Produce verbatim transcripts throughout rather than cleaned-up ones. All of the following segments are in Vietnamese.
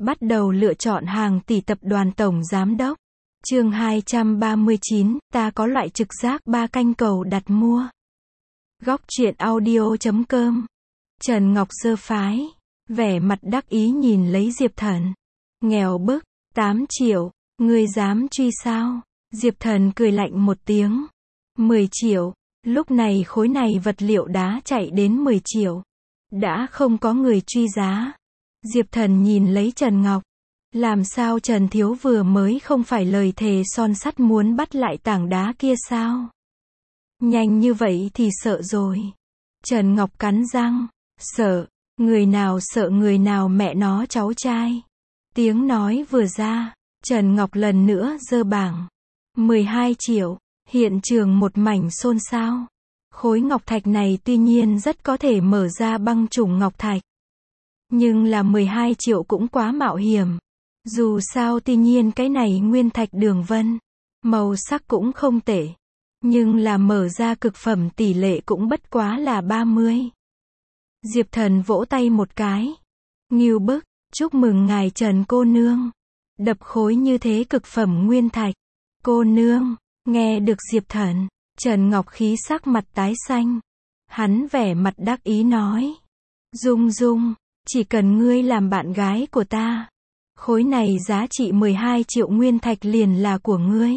Bắt đầu lựa chọn hàng tỷ tập đoàn tổng giám đốc. Chương hai trăm ba mươi chín, ta có loại trực giác ba canh cầu đặt mua. Góc truyện audio chấm com. Trần Ngọc giơ phái, vẻ mặt đắc ý nhìn lấy Diệp Thần. Nghèo bức, tám triệu, ngươi dám truy sao? Diệp Thần cười lạnh một tiếng. mười triệu, lúc này khối này vật liệu đá chạy đến mười triệu. Đã không có người truy giá. Diệp Thần nhìn lấy Trần Ngọc. Làm sao Trần Thiếu vừa mới không phải lời thề son sắt muốn bắt lại tảng đá kia sao? Nhanh như vậy thì sợ rồi. Trần Ngọc cắn răng. Sợ, người nào sợ người nào mẹ nó cháu trai. Tiếng nói vừa ra, Trần Ngọc lần nữa giơ bảng. mười hai triệu, hiện trường một mảnh xôn xao. Khối ngọc thạch này tuy nhiên rất có thể mở ra băng chủng ngọc thạch. Nhưng là mười hai triệu cũng quá mạo hiểm. Dù sao tuy nhiên cái này nguyên thạch đường vân, màu sắc cũng không tệ. Nhưng là mở ra cực phẩm tỷ lệ cũng bất quá là ba mươi. Diệp Thần vỗ tay một cái. Ngưu bức, chúc mừng ngài Trần cô nương. Đập khối như thế cực phẩm nguyên thạch. Cô nương, nghe được Diệp Thần, Trần Ngọc khí sắc mặt tái xanh. Hắn vẻ mặt đắc ý nói. Dung Dung, chỉ cần ngươi làm bạn gái của ta, khối này giá trị mười hai triệu nguyên thạch liền là của ngươi.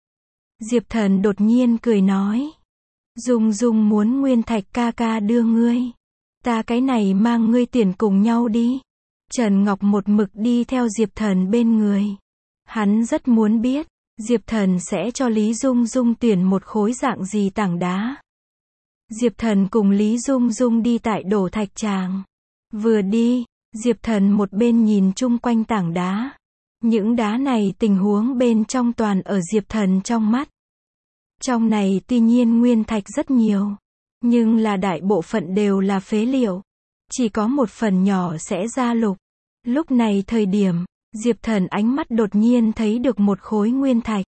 Diệp Thần đột nhiên cười nói. Dung Dung muốn nguyên thạch ca ca đưa ngươi. Ta cái này mang ngươi tiền cùng nhau đi. Trần Ngọc một mực đi theo Diệp Thần bên người. Hắn rất muốn biết, Diệp Thần sẽ cho Lý Dung Dung tuyển một khối dạng gì tảng đá. Diệp Thần cùng Lý Dung Dung đi tại đổ thạch tràng. Vừa đi, Diệp Thần một bên nhìn chung quanh tảng đá. Những đá này tình huống bên trong toàn ở Diệp Thần trong mắt. Trong này tuy nhiên nguyên thạch rất nhiều, nhưng là đại bộ phận đều là phế liệu. Chỉ có một phần nhỏ sẽ ra lục. Lúc này thời điểm, Diệp Thần ánh mắt đột nhiên thấy được một khối nguyên thạch.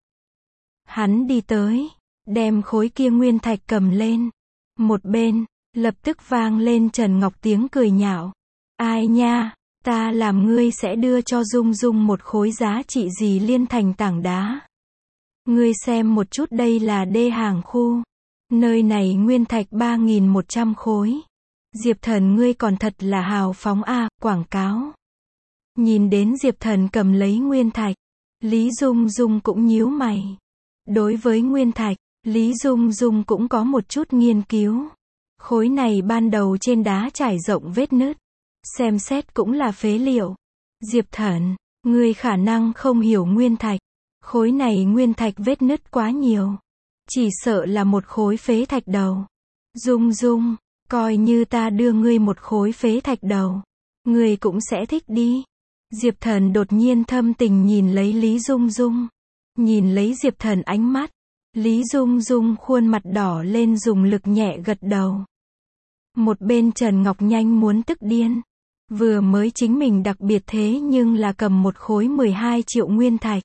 Hắn đi tới, đem khối kia nguyên thạch cầm lên. Một bên, lập tức vang lên Trần Ngọc tiếng cười nhạo. Ai nha, ta làm ngươi sẽ đưa cho Dung Dung một khối giá trị gì liên thành tảng đá. Ngươi xem một chút, đây là đê hàng khu. Nơi này nguyên thạch ba nghìn một trăm khối. Diệp Thần ngươi còn thật là hào phóng a, à, quảng cáo. Nhìn đến Diệp Thần cầm lấy nguyên thạch, Lý Dung Dung cũng nhíu mày. Đối với nguyên thạch, Lý Dung Dung cũng có một chút nghiên cứu. Khối này ban đầu trên đá trải rộng vết nứt. Xem xét cũng là phế liệu. Diệp Thần, ngươi khả năng không hiểu nguyên thạch. Khối này nguyên thạch vết nứt quá nhiều. Chỉ sợ là một khối phế thạch đầu. Dung Dung, coi như ta đưa ngươi một khối phế thạch đầu, ngươi cũng sẽ thích đi. Diệp Thần đột nhiên thâm tình nhìn lấy Lý Dung Dung. Nhìn lấy Diệp Thần ánh mắt, Lý Dung Dung khuôn mặt đỏ lên dùng lực nhẹ gật đầu. Một bên Trần Ngọc nhanh muốn tức điên. Vừa mới chính mình đặc biệt thế nhưng là cầm một khối mười hai triệu nguyên thạch.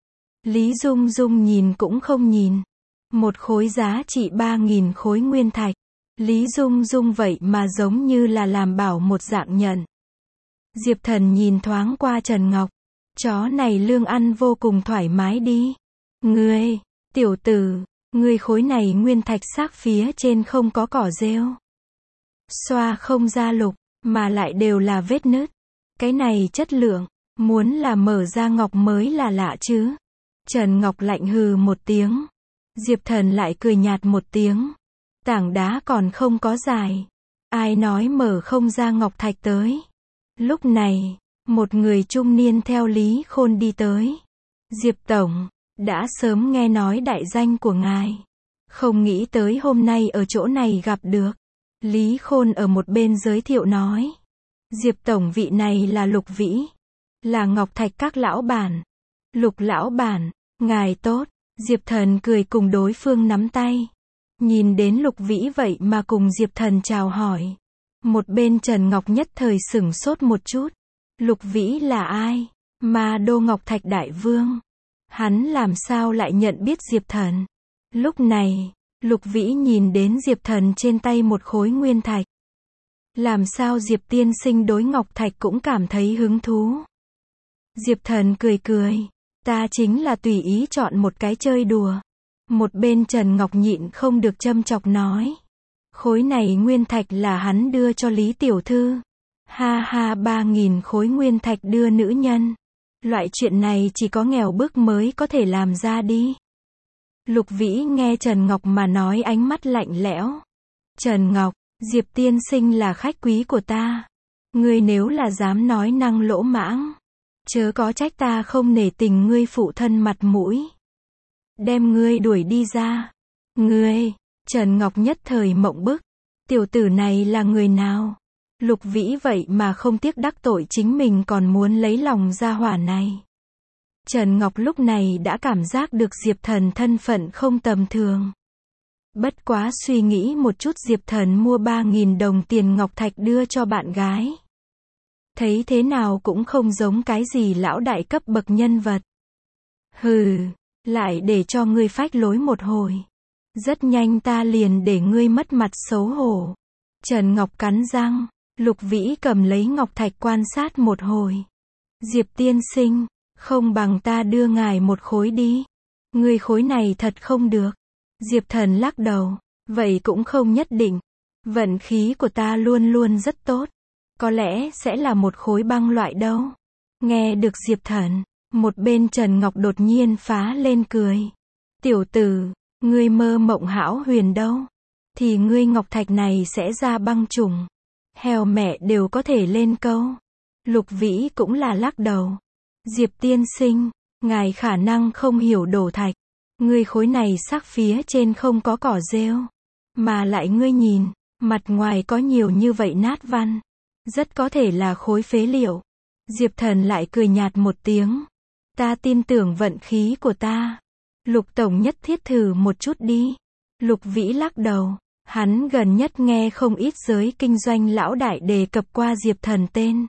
Lý Dung Dung nhìn cũng không nhìn. Một khối giá trị ba nghìn khối nguyên thạch. Lý Dung Dung vậy mà giống như là làm bảo một dạng nhận. Diệp Thần nhìn thoáng qua Trần Ngọc. Chó này lương ăn vô cùng thoải mái đi. Ngươi, tiểu tử, ngươi khối này nguyên thạch xác phía trên không có cỏ rêu. Xoa không ra lục, mà lại đều là vết nứt. Cái này chất lượng, muốn là mở ra ngọc mới là lạ chứ. Trần Ngọc lạnh hừ một tiếng. Diệp Thần lại cười nhạt một tiếng. Tảng đá còn không có dài. Ai nói mở không ra ngọc thạch tới. Lúc này, một người trung niên theo Lý Khôn đi tới. Diệp Tổng, đã sớm nghe nói đại danh của ngài. Không nghĩ tới hôm nay ở chỗ này gặp được. Lý Khôn ở một bên giới thiệu nói. Diệp Tổng vị này là Lục Vĩ. Là ngọc thạch các lão bản. Lục lão bản, ngài tốt. Diệp Thần cười cùng đối phương nắm tay. Nhìn đến Lục Vĩ vậy mà cùng Diệp Thần chào hỏi. Một bên Trần Ngọc nhất thời sửng sốt một chút. Lục Vĩ là ai? Ma đô Ngọc Thạch Đại Vương. Hắn làm sao lại nhận biết Diệp Thần? Lúc này, Lục Vĩ nhìn đến Diệp Thần trên tay một khối nguyên thạch. Làm sao Diệp tiên sinh đối Ngọc Thạch cũng cảm thấy hứng thú? Diệp Thần cười cười. Ta chính là tùy ý chọn một cái chơi đùa. Một bên Trần Ngọc nhịn không được châm chọc nói. Khối này nguyên thạch là hắn đưa cho Lý Tiểu Thư. Ha ha, ba nghìn khối nguyên thạch đưa nữ nhân. Loại chuyện này chỉ có nghèo bức mới có thể làm ra đi. Lục Vĩ nghe Trần Ngọc mà nói, ánh mắt lạnh lẽo. Trần Ngọc, Diệp tiên sinh là khách quý của ta. Ngươi nếu là dám nói năng lỗ mãng, chớ có trách ta không nể tình ngươi phụ thân mặt mũi. Đem ngươi đuổi đi ra. Ngươi, Trần Ngọc nhất thời mộng bức. Tiểu tử này là người nào? Lục Vĩ vậy mà không tiếc đắc tội chính mình còn muốn lấy lòng gia hỏa này. Trần Ngọc lúc này đã cảm giác được Diệp Thần thân phận không tầm thường. Bất quá suy nghĩ một chút, Diệp Thần mua ba nghìn đồng tiền ngọc thạch đưa cho bạn gái. Thấy thế nào cũng không giống cái gì lão đại cấp bậc nhân vật. Hừ, lại để cho ngươi phách lối một hồi. Rất nhanh ta liền để ngươi mất mặt xấu hổ. Trần Ngọc cắn răng. Lục Vĩ cầm lấy ngọc thạch quan sát một hồi. Diệp tiên sinh, không bằng ta đưa ngài một khối đi. Ngươi khối này thật không được. Diệp Thần lắc đầu. Vậy cũng không nhất định. Vận khí của ta luôn luôn rất tốt. Có lẽ sẽ là một khối băng loại đâu. Nghe được Diệp Thần, một bên Trần Ngọc đột nhiên phá lên cười. Tiểu tử, ngươi mơ mộng hão huyền đâu. Thì ngươi ngọc thạch này sẽ ra băng trùng. Heo mẹ đều có thể lên câu. Lục Vĩ cũng là lắc đầu. Diệp tiên sinh, ngài khả năng không hiểu đổ thạch. Ngươi khối này sắc phía trên không có cỏ rêu. Mà lại ngươi nhìn, mặt ngoài có nhiều như vậy nát văn. Rất có thể là khối phế liệu. Diệp Thần lại cười nhạt một tiếng. Ta tin tưởng vận khí của ta. Lục tổng nhất thiết thử một chút đi. Lục Vĩ lắc đầu. Hắn gần nhất nghe không ít giới kinh doanh lão đại đề cập qua Diệp Thần tên.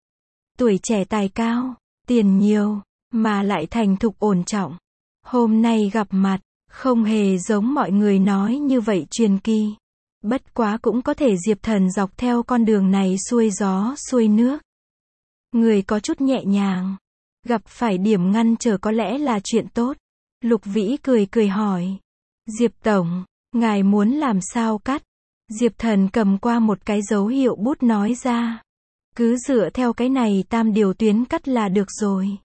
Tuổi trẻ tài cao, tiền nhiều, mà lại thành thục ổn trọng. Hôm nay gặp mặt, không hề giống mọi người nói như vậy truyền kỳ. Bất quá cũng có thể Diệp Thần dọc theo con đường này xuôi gió xuôi nước. Người có chút nhẹ nhàng. Gặp phải điểm ngăn trở có lẽ là chuyện tốt. Lục Vĩ cười cười hỏi. Diệp Tổng, ngài muốn làm sao cắt? Diệp Thần cầm qua một cái dấu hiệu bút nói ra. Cứ dựa theo cái này tam điều tuyến cắt là được rồi.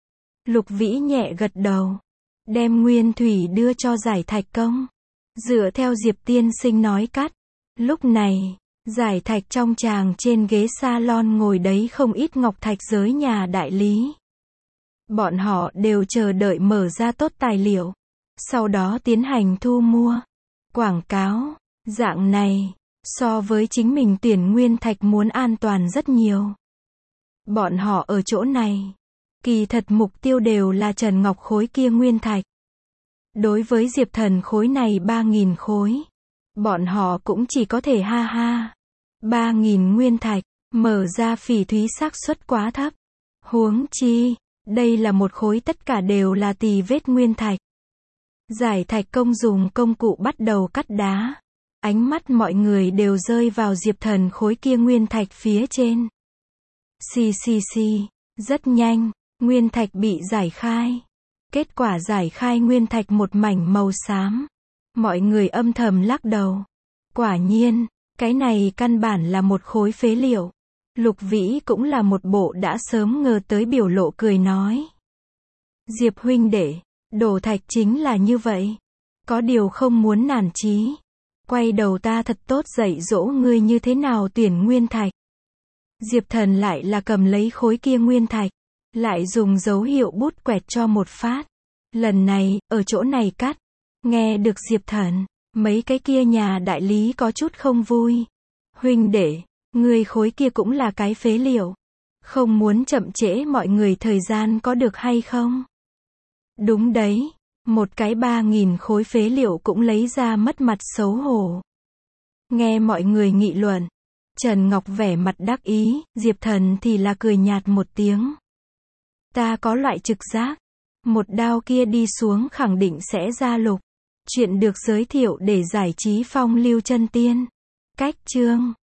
Lục Vĩ nhẹ gật đầu. Đem nguyên thủy đưa cho Giải Thạch công. Dựa theo Diệp tiên sinh nói cắt. Lúc này, Giải Thạch trong tràng trên ghế salon ngồi đấy không ít ngọc thạch giới nhà đại lý. Bọn họ đều chờ đợi mở ra tốt tài liệu. Sau đó tiến hành thu mua. Quảng cáo, dạng này, so với chính mình tuyển nguyên thạch muốn an toàn rất nhiều. Bọn họ ở chỗ này, kỳ thật mục tiêu đều là Trần Ngọc khối kia nguyên thạch. Đối với Diệp Thần khối này ba nghìn khối, bọn họ cũng chỉ có thể ha ha. ba nghìn nguyên thạch, mở ra phỉ thúy xác suất quá thấp. Huống chi, đây là một khối tất cả đều là tì vết nguyên thạch. Giải Thạch công dùng công cụ bắt đầu cắt đá. Ánh mắt mọi người đều rơi vào Diệp Thần khối kia nguyên thạch phía trên. Xì xì xì, rất nhanh, nguyên thạch bị giải khai. Kết quả giải khai nguyên thạch một mảnh màu xám. Mọi người âm thầm lắc đầu. Quả nhiên, cái này căn bản là một khối phế liệu. Lục Vĩ cũng là một bộ đã sớm ngờ tới biểu lộ cười nói. Diệp huynh đệ, đổ thạch chính là như vậy. Có điều không muốn nản chí. Quay đầu ta thật tốt dạy dỗ ngươi như thế nào tuyển nguyên thạch. Diệp Thần lại là cầm lấy khối kia nguyên thạch. Lại dùng dấu hiệu bút quẹt cho một phát. Lần này, ở chỗ này cắt. Nghe được Diệp Thần, mấy cái kia nhà đại lý có chút không vui. Huynh đệ, ngươi khối kia cũng là cái phế liệu. Không muốn chậm trễ mọi người thời gian có được hay không? Đúng đấy, một cái ba nghìn khối phế liệu cũng lấy ra mất mặt xấu hổ. Nghe mọi người nghị luận, Trần Ngọc vẻ mặt đắc ý, Diệp Thần thì là cười nhạt một tiếng. Ta có loại trực giác, một đao kia đi xuống khẳng định sẽ ra lục. Chuyện được giới thiệu để giải trí phong lưu chân tiên. Cách chương